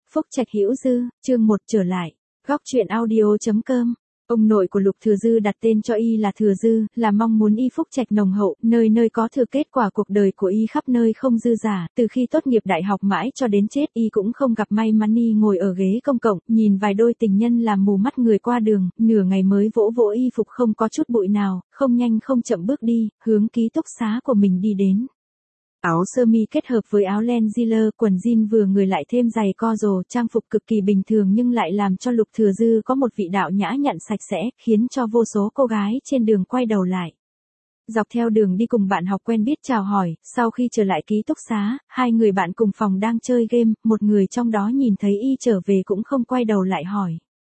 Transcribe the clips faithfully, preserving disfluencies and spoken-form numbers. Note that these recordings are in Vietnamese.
Phúc Trạch Hữu Dư, chương một trở lại. Góc truyện audio.com. Ông nội của Lục Thừa Dư đặt tên cho y là Thừa Dư, là mong muốn y phúc trạch nồng hậu, nơi nơi có thừa kết quả cuộc đời của y khắp nơi không dư giả, từ khi tốt nghiệp đại học mãi cho đến chết y cũng không gặp may mắn y ngồi ở ghế công cộng, nhìn vài đôi tình nhân làm mù mắt người qua đường, nửa ngày mới vỗ vỗ y phục không có chút bụi nào, không nhanh không chậm bước đi, hướng ký túc xá của mình đi đến. Áo sơ mi kết hợp với áo len Ziller, quần jean vừa người lại thêm giày co rồ, trang phục cực kỳ bình thường nhưng lại làm cho Lục Thừa Dư có một vị đạo nhã nhặn sạch sẽ, khiến cho vô số cô gái trên đường quay đầu lại. Dọc theo đường đi cùng bạn học quen biết chào hỏi, sau khi trở lại ký túc xá, hai người bạn cùng phòng đang chơi game, một người trong đó nhìn thấy y trở về cũng không quay đầu lại hỏi.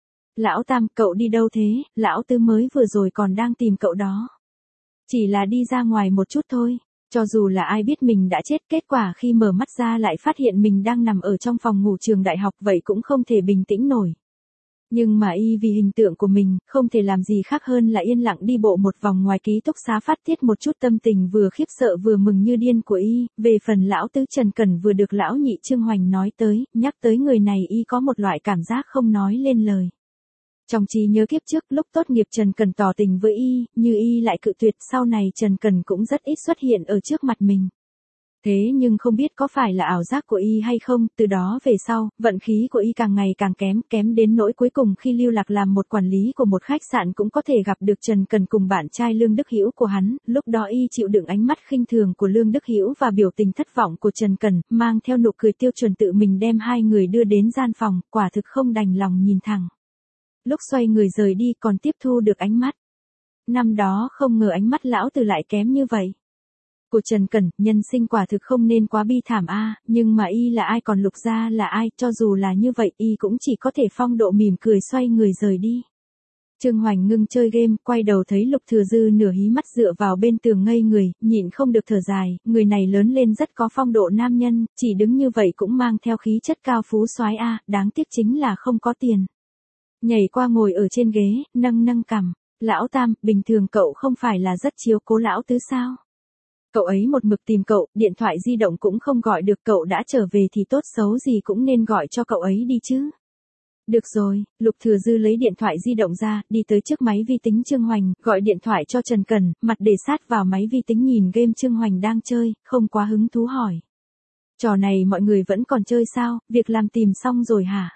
Lão Tam, cậu đi đâu thế? Lão Tứ mới vừa rồi còn đang tìm cậu đó. Chỉ là đi ra ngoài một chút thôi. Cho dù là ai biết mình đã chết, kết quả khi mở mắt ra lại phát hiện mình đang nằm ở trong phòng ngủ trường đại học, vậy cũng không thể bình tĩnh nổi. Nhưng mà y vì hình tượng của mình, không thể làm gì khác hơn là yên lặng đi bộ một vòng ngoài ký túc xá phát tiết một chút tâm tình vừa khiếp sợ vừa mừng như điên của y. Về phần lão tứ Trần Cẩn vừa được lão nhị Trương Hoành nói tới, nhắc tới người này y có một loại cảm giác không nói lên lời. Trong trí nhớ kiếp trước lúc tốt nghiệp Trần Cẩn tỏ tình với y, như y lại cự tuyệt, sau này Trần Cẩn cũng rất ít xuất hiện ở trước mặt mình. Thế nhưng không biết có phải là ảo giác của y hay không, từ đó về sau, vận khí của y càng ngày càng kém, kém đến nỗi cuối cùng khi lưu lạc làm một quản lý của một khách sạn cũng có thể gặp được Trần Cẩn cùng bạn trai Lương Đức Hữu của hắn, lúc đó y chịu đựng ánh mắt khinh thường của Lương Đức Hữu và biểu tình thất vọng của Trần Cẩn, mang theo nụ cười tiêu chuẩn tự mình đem hai người đưa đến gian phòng, quả thực không đành lòng nhìn thẳng. Lúc xoay người rời đi còn tiếp thu được ánh mắt. Năm đó không ngờ ánh mắt lão từ lại kém như vậy. Của Trần Cẩn, nhân sinh quả thực không nên quá bi thảm a, à, nhưng mà y là ai còn Lục gia là ai, cho dù là như vậy y cũng chỉ có thể phong độ mỉm cười xoay người rời đi. Trương Hoành ngưng chơi game, quay đầu thấy Lục Thừa Dư nửa hí mắt dựa vào bên tường ngây người, nhịn không được thở dài, người này lớn lên rất có phong độ nam nhân, chỉ đứng như vậy cũng mang theo khí chất cao phú soái a, à, đáng tiếc chính là không có tiền. Nhảy qua ngồi ở trên ghế, nâng nâng cằm. Lão Tam, bình thường cậu không phải là rất chiếu cố lão tứ sao? Cậu ấy một mực tìm cậu, điện thoại di động cũng không gọi được, cậu đã trở về thì tốt xấu gì cũng nên gọi cho cậu ấy đi chứ. Được rồi, Lục Thừa Dư lấy điện thoại di động ra, đi tới trước máy vi tính Trương Hoành, gọi điện thoại cho Trần Cẩn, mặt để sát vào máy vi tính nhìn game Trương Hoành đang chơi, không quá hứng thú hỏi. Trò này mọi người vẫn còn chơi sao, việc làm tìm xong rồi hả?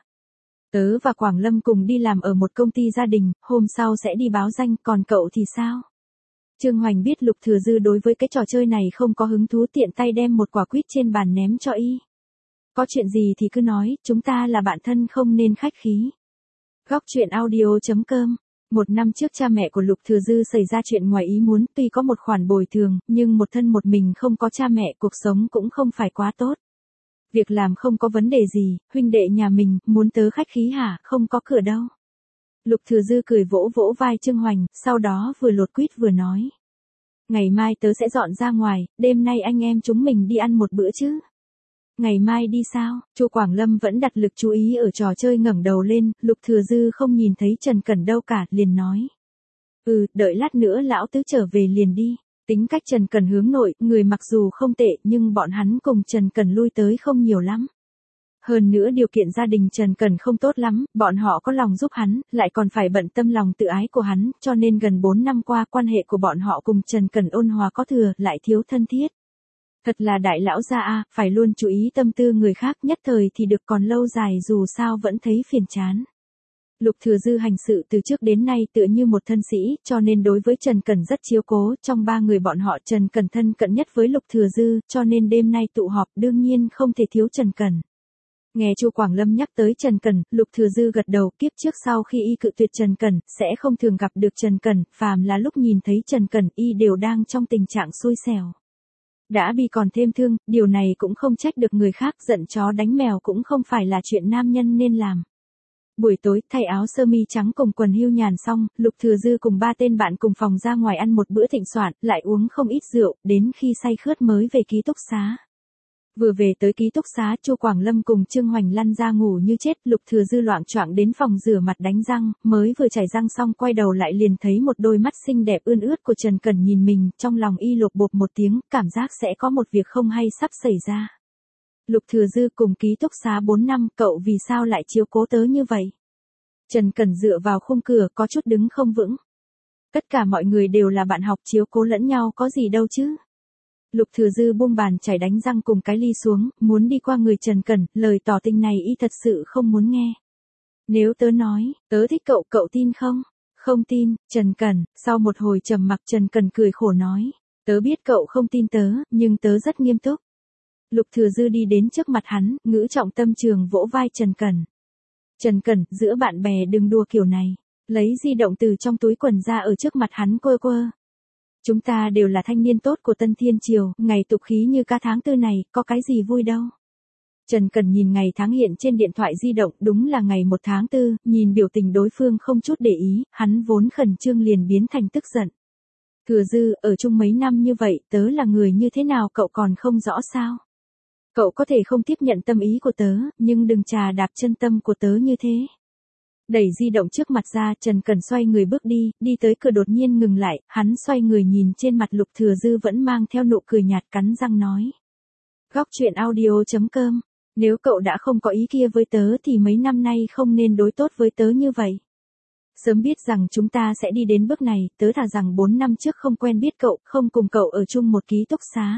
Tớ và Quảng Lâm cùng đi làm ở một công ty gia đình, hôm sau sẽ đi báo danh, còn cậu thì sao? Trương Hoành biết Lục Thừa Dư đối với cái trò chơi này không có hứng thú, tiện tay đem một quả quýt trên bàn ném cho y. Có chuyện gì thì cứ nói, chúng ta là bạn thân không nên khách khí. Góc truyện audio.com. Một năm trước cha mẹ của Lục Thừa Dư xảy ra chuyện ngoài ý muốn, tuy có một khoản bồi thường, nhưng một thân một mình không có cha mẹ, cuộc sống cũng không phải quá tốt. Việc làm không có vấn đề gì, huynh đệ nhà mình, muốn tớ khách khí hả, không có cửa đâu. Lục Thừa Dư cười vỗ vỗ vai Trương Hoành, sau đó vừa lột quýt vừa nói. Ngày mai tớ sẽ dọn ra ngoài, đêm nay anh em chúng mình đi ăn một bữa chứ. Ngày mai đi sao? Chu Quảng Lâm vẫn đặt lực chú ý ở trò chơi, ngẩng đầu lên, Lục Thừa Dư không nhìn thấy Trần Cẩn đâu cả, liền nói. Ừ, đợi lát nữa lão tứ trở về liền đi. Tính cách Trần Cẩn hướng nội, người mặc dù không tệ nhưng bọn hắn cùng Trần Cẩn lui tới không nhiều lắm. Hơn nữa điều kiện gia đình Trần Cẩn không tốt lắm, bọn họ có lòng giúp hắn, lại còn phải bận tâm lòng tự ái của hắn, cho nên gần bốn năm qua quan hệ của bọn họ cùng Trần Cẩn ôn hòa có thừa, lại thiếu thân thiết. Thật là đại lão gia a, phải luôn chú ý tâm tư người khác, nhất thời thì được còn lâu dài dù sao vẫn thấy phiền chán. Lục Thừa Dư hành sự từ trước đến nay tựa như một thân sĩ, cho nên đối với Trần Cẩn rất chiếu cố, trong ba người bọn họ Trần Cẩn thân cận nhất với Lục Thừa Dư, cho nên đêm nay tụ họp đương nhiên không thể thiếu Trần Cẩn. Nghe Chu Quảng Lâm nhắc tới Trần Cẩn, Lục Thừa Dư gật đầu, kiếp trước sau khi y cự tuyệt Trần Cẩn, sẽ không thường gặp được Trần Cẩn, phàm là lúc nhìn thấy Trần Cẩn y đều đang trong tình trạng xui xẻo. Đã bị còn thêm thương, điều này cũng không trách được người khác, giận chó đánh mèo cũng không phải là chuyện nam nhân nên làm. Buổi tối, thay áo sơ mi trắng cùng quần hưu nhàn xong, Lục Thừa Dư cùng ba tên bạn cùng phòng ra ngoài ăn một bữa thịnh soạn, lại uống không ít rượu, đến khi say khướt mới về ký túc xá. Vừa về tới ký túc xá, Chu Quảng Lâm cùng Trương Hoành lăn ra ngủ như chết, Lục Thừa Dư loạng choạng đến phòng rửa mặt đánh răng, mới vừa chải răng xong quay đầu lại liền thấy một đôi mắt xinh đẹp ươn ướt của Trần Cẩn nhìn mình, trong lòng y lột bột một tiếng, cảm giác sẽ có một việc không hay sắp xảy ra. Lục Thừa Dư cùng ký túc xá bốn năm, cậu vì sao lại chiếu cố tớ như vậy? Trần Cẩn dựa vào khung cửa có chút đứng không vững. Tất cả mọi người đều là bạn học, chiếu cố lẫn nhau có gì đâu chứ. Lục Thừa Dư buông bàn chải đánh răng cùng cái ly xuống, muốn đi qua người Trần Cẩn, lời tỏ tình này y thật sự không muốn nghe. Nếu tớ nói, tớ thích cậu, cậu tin không? Không tin, Trần Cẩn. Sau một hồi trầm mặc Trần Cẩn cười khổ nói, tớ biết cậu không tin tớ, nhưng tớ rất nghiêm túc. Lục Thừa Dư đi đến trước mặt hắn, ngữ trọng tâm trường vỗ vai Trần Cẩn. Trần Cẩn, giữa bạn bè đừng đùa kiểu này. Lấy di động từ trong túi quần ra ở trước mặt hắn quơ quơ. Chúng ta đều là thanh niên tốt của Tân Thiên Triều, ngày tục khí như ca tháng tư này, có cái gì vui đâu. Trần Cẩn nhìn ngày tháng hiện trên điện thoại di động, đúng là ngày một tháng tư, nhìn biểu tình đối phương không chút để ý, hắn vốn khẩn trương liền biến thành tức giận. Thừa Dư, ở chung mấy năm như vậy, tớ là người như thế nào cậu còn không rõ sao? Cậu có thể không tiếp nhận tâm ý của tớ, nhưng đừng trà đạp chân tâm của tớ như thế. Đẩy di động trước mặt ra, Trần Cẩn xoay người bước đi, đi tới cửa đột nhiên ngừng lại, hắn xoay người nhìn trên mặt Lục Thừa Dư vẫn mang theo nụ cười nhạt, cắn răng nói. Góc truyện audio chấm com, nếu cậu đã không có ý kia với tớ thì mấy năm nay không nên đối tốt với tớ như vậy. Sớm biết rằng chúng ta sẽ đi đến bước này, tớ thà rằng bốn năm trước không quen biết cậu, không cùng cậu ở chung một ký túc xá.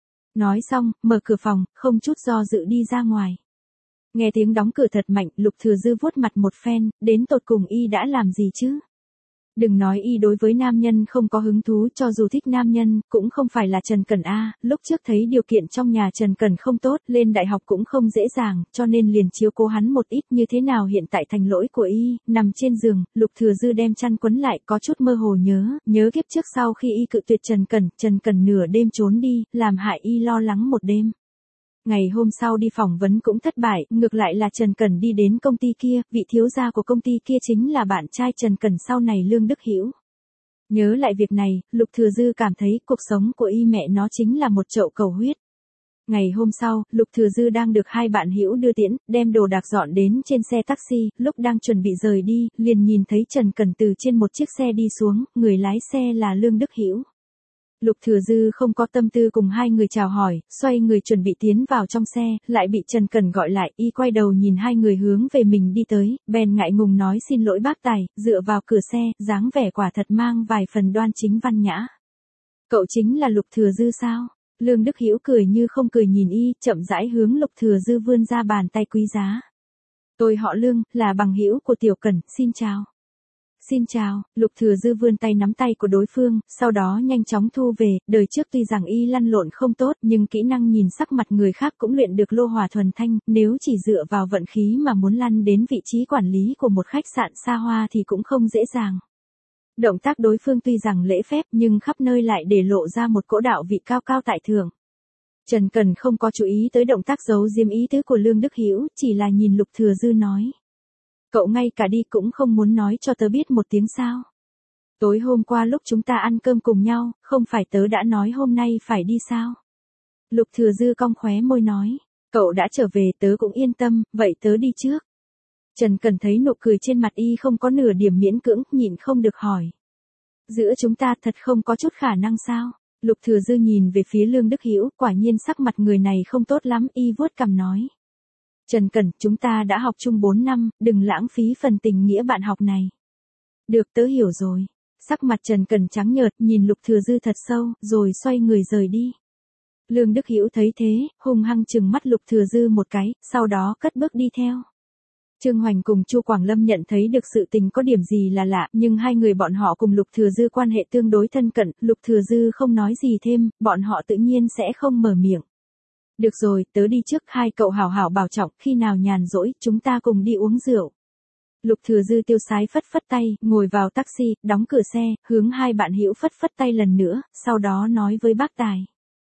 Nói xong, mở cửa phòng, không chút do dự đi ra ngoài. Nghe tiếng đóng cửa thật mạnh, Lục Thừa Dư vuốt mặt một phen, đến tột cùng y đã làm gì chứ? Đừng nói y đối với nam nhân không có hứng thú, cho dù thích nam nhân, cũng không phải là Trần Cẩn a, lúc trước thấy điều kiện trong nhà Trần Cẩn không tốt, lên đại học cũng không dễ dàng, cho nên liền chiếu cố hắn một ít, như thế nào hiện tại thành lỗi của y, nằm trên giường, Lục Thừa Dư đem chăn quấn lại, có chút mơ hồ nhớ, nhớ kiếp trước sau khi y cự tuyệt Trần Cẩn, Trần Cẩn nửa đêm trốn đi, làm hại y lo lắng một đêm. Ngày hôm sau đi phỏng vấn cũng thất bại, ngược lại là Trần Cẩn đi đến công ty kia, vị thiếu gia của công ty kia chính là bạn trai Trần Cẩn sau này Lương Đức Hữu. Nhớ lại việc này, Lục Thừa Dư cảm thấy cuộc sống của y mẹ nó chính là một chậu cầu huyết. Ngày hôm sau, Lục Thừa Dư đang được hai bạn hữu đưa tiễn, đem đồ đạc dọn đến trên xe taxi, lúc đang chuẩn bị rời đi, liền nhìn thấy Trần Cẩn từ trên một chiếc xe đi xuống, người lái xe là Lương Đức Hữu. Lục Thừa Dư không có tâm tư cùng hai người chào hỏi, xoay người chuẩn bị tiến vào trong xe, lại bị Trần Cẩn gọi lại, y quay đầu nhìn hai người hướng về mình đi tới, bèn ngại ngùng nói xin lỗi bác tài, dựa vào cửa xe, dáng vẻ quả thật mang vài phần đoan chính văn nhã. Cậu chính là Lục Thừa Dư sao? Lương Đức Hữu cười như không cười nhìn y, chậm rãi hướng Lục Thừa Dư vươn ra bàn tay quý giá. Tôi họ Lương, là bằng hữu của Tiểu Cẩn, xin chào. Xin chào, Lục Thừa Dư vươn tay nắm tay của đối phương, sau đó nhanh chóng thu về, đời trước tuy rằng y lăn lộn không tốt nhưng kỹ năng nhìn sắc mặt người khác cũng luyện được lô hỏa thuần thanh, nếu chỉ dựa vào vận khí mà muốn lăn đến vị trí quản lý của một khách sạn xa hoa thì cũng không dễ dàng. Động tác đối phương tuy rằng lễ phép nhưng khắp nơi lại để lộ ra một cỗ đạo vị cao cao tại thượng. Trần Cẩn không có chú ý tới động tác giấu diếm ý tứ của Lương Đức Hữu, chỉ là nhìn Lục Thừa Dư nói. Cậu ngay cả đi cũng không muốn nói cho tớ biết một tiếng sao. Tối hôm qua lúc chúng ta ăn cơm cùng nhau, không phải tớ đã nói hôm nay phải đi sao? Lục Thừa Dư cong khóe môi nói, cậu đã trở về tớ cũng yên tâm, vậy tớ đi trước. Trần Cẩn thấy nụ cười trên mặt y không có nửa điểm miễn cưỡng, nhịn không được hỏi. Giữa chúng ta thật không có chút khả năng sao? Lục Thừa Dư nhìn về phía Lương Đức Hữu, quả nhiên sắc mặt người này không tốt lắm, y vuốt cằm nói. Trần Cẩn, chúng ta đã học chung bốn năm, đừng lãng phí phần tình nghĩa bạn học này. Được, tớ hiểu rồi. Sắc mặt Trần Cẩn trắng nhợt, nhìn Lục Thừa Dư thật sâu, rồi xoay người rời đi. Lương Đức Hữu thấy thế, hung hăng trừng mắt Lục Thừa Dư một cái, sau đó cất bước đi theo. Trương Hoành cùng Chu Quảng Lâm nhận thấy được sự tình có điểm gì là lạ, nhưng hai người bọn họ cùng Lục Thừa Dư quan hệ tương đối thân cận, Lục Thừa Dư không nói gì thêm, bọn họ tự nhiên sẽ không mở miệng. Được rồi, tớ đi trước, hai cậu hảo hảo bảo trọng, khi nào nhàn rỗi, chúng ta cùng đi uống rượu. Lục Thừa Dư tiêu sái phất phất tay, ngồi vào taxi, đóng cửa xe, hướng hai bạn hữu phất phất tay lần nữa, sau đó nói với bác tài.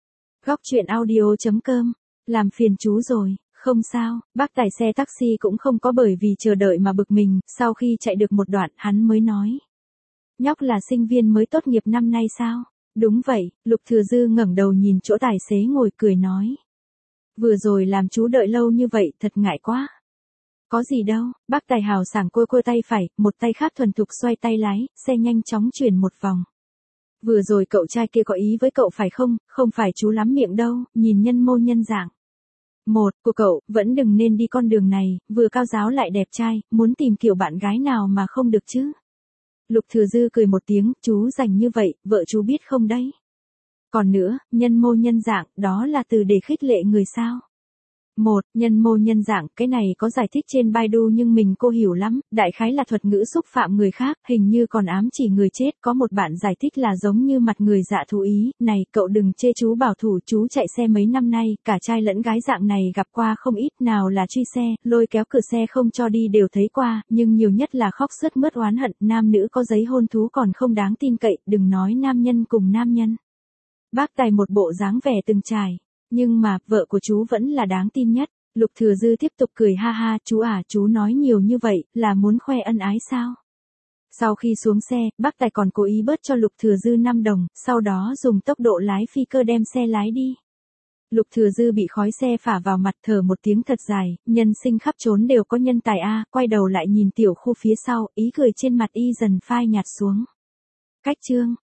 Góc truyện audio chấm com, làm phiền chú rồi, không sao, bác tài xe taxi cũng không có bởi vì chờ đợi mà bực mình, sau khi chạy được một đoạn, hắn mới nói. Nhóc là sinh viên mới tốt nghiệp năm nay sao? Đúng vậy, Lục Thừa Dư ngẩng đầu nhìn chỗ tài xế ngồi cười nói. Vừa rồi làm chú đợi lâu như vậy, thật ngại quá. Có gì đâu, bác tài hào sảng côi côi tay phải, một tay khác thuần thục xoay tay lái, xe nhanh chóng chuyển một vòng. Vừa rồi cậu trai kia có ý với cậu phải không, không phải chú lắm miệng đâu, nhìn nhân mô nhân dạng. Một, của cậu, vẫn đừng nên đi con đường này, vừa cao giáo lại đẹp trai, muốn tìm kiểu bạn gái nào mà không được chứ. Lục Thừa Dư cười một tiếng, chú rảnh như vậy, vợ chú biết không đấy. Còn nữa, nhân mô nhân dạng, đó là từ để khích lệ người sao. Một, nhân mô nhân dạng, cái này có giải thích trên Baidu nhưng mình cô hiểu lắm, đại khái là thuật ngữ xúc phạm người khác, hình như còn ám chỉ người chết, có một bạn giải thích là giống như mặt người dạ thú ý, này, cậu đừng chê chú bảo thủ, chú chạy xe mấy năm nay, cả trai lẫn gái dạng này gặp qua không ít, nào là truy xe, lôi kéo cửa xe không cho đi đều thấy qua, nhưng nhiều nhất là khóc sướt mướt oán hận, nam nữ có giấy hôn thú còn không đáng tin cậy, đừng nói nam nhân cùng nam nhân. Bác Tài một bộ dáng vẻ từng trải. Nhưng mà, vợ của chú vẫn là đáng tin nhất. Lục Thừa Dư tiếp tục cười ha ha, chú à, chú nói nhiều như vậy, là muốn khoe ân ái sao? Sau khi xuống xe, bác Tài còn cố ý bớt cho Lục Thừa Dư năm đồng, sau đó dùng tốc độ lái phi cơ đem xe lái đi. Lục Thừa Dư bị khói xe phả vào mặt thở một tiếng thật dài, nhân sinh khắp trốn đều có nhân tài a, quay đầu lại nhìn tiểu khu phía sau, ý cười trên mặt y dần phai nhạt xuống. Cách chương